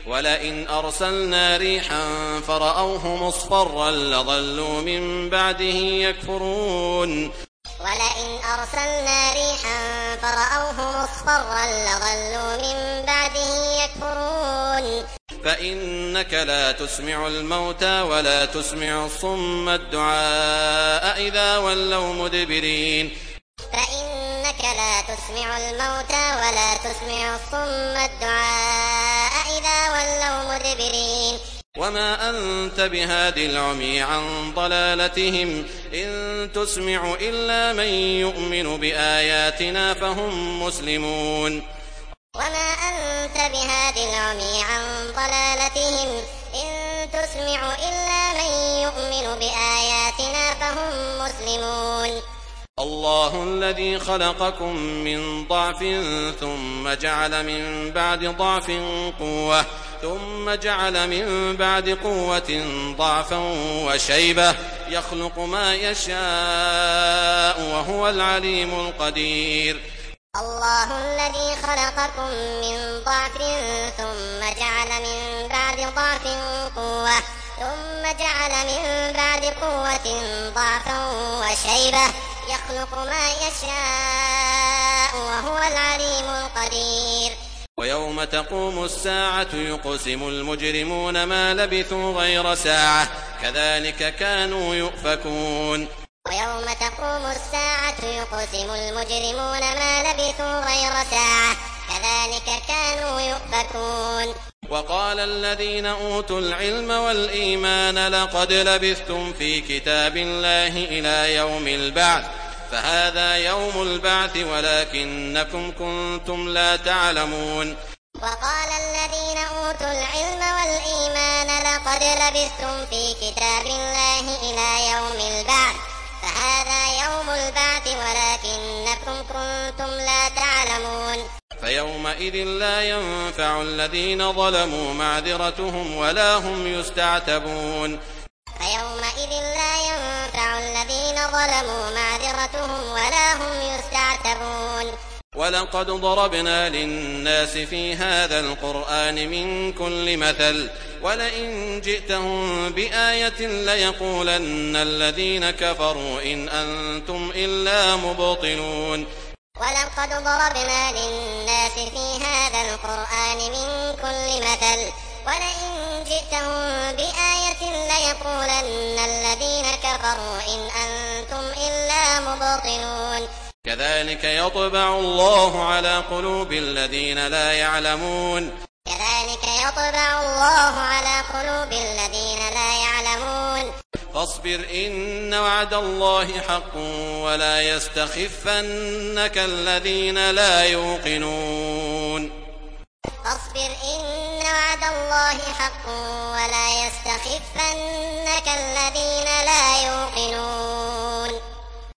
ولئن أرسلنا ريحا فرأوه مصفرا لظلوا من بعده يكفرون ولئن أرسلنا ريحا فرأوه مصفرا لظلوا من بعده يكفرون فإنك لا تسمع الموتى ولا تسمع الصم الدعاء إذا ولوا مدبرين فإنك لا تسمع الموتى ولا تسمع الصم الدعاء إذا ولوا مدبرين وما أنت بهاد العمي عن ضلالتهم إن تسمع إلا من يؤمن بآياتنا فهم مسلمون وما أنت بهاد العمي عن ضلالتهم إن تسمع إلا من يؤمن بآياتنا فهم مسلمون الله الذي خلقكم من ضعف ثم جعل من بعد ضعف قوة ثم جعل من بعد قوة ضعفا وشيبة يخلق ما يشاء وهو العليم القدير الله الذي خلقكم من ضعف ثم جعل من بعد ضعف قوة ثم جعل من بعد قوة ضعفا وشيبة يخلق ما يشاء وهو العليم القدير ويوم تقوم الساعة يقسم المجرمون ما لبثوا غير ساعة كذلك كانوا يؤفكون ويوم تقوم الساعة يقسم المجرمون ما لبثوا غير ساعة كذلك كانوا يؤفكون وقال الذين أوتوا العلم والإيمان لقد لبثتم في كتاب الله إلى يوم البعث فهذا يوم البعث ولكنكم كنتم لا تعلمون وقال الذين أوتوا العلم والإيمان لقد لبثتم في كتاب الله إلى يوم البعث فهذا يوم البعث ولكنكم كنتم لا تعلمون فيومئذ لا ينفع الذين ظلموا معذرتهم ولا هم يستعتبون فيومئذ لا ينفع الذين ظلموا معذرتهم ولا هم يستعتبون ولقد ضربنا للناس في هذا القرآن من كل مثل ولئن جئتهم بآية ليقولن الذين كفروا إن أنتم إلا مبطلون ولقد ضربنا للناس في هذا القرآن من كل مثل ولئن جئتهم بآية ليقولن الذين كفروا إن أنتم إلا مبطلون كذلك يطبع الله على قلوب الذين لا يعلمون كذلك يطبع الله على قلوب الذين لا يعلمون فاصبر إن وعد الله حق ولا يستخفنك الذين لا يوقنون فاصبر إن وعد الله حق ولا يستخفنك الذين لا يوقنون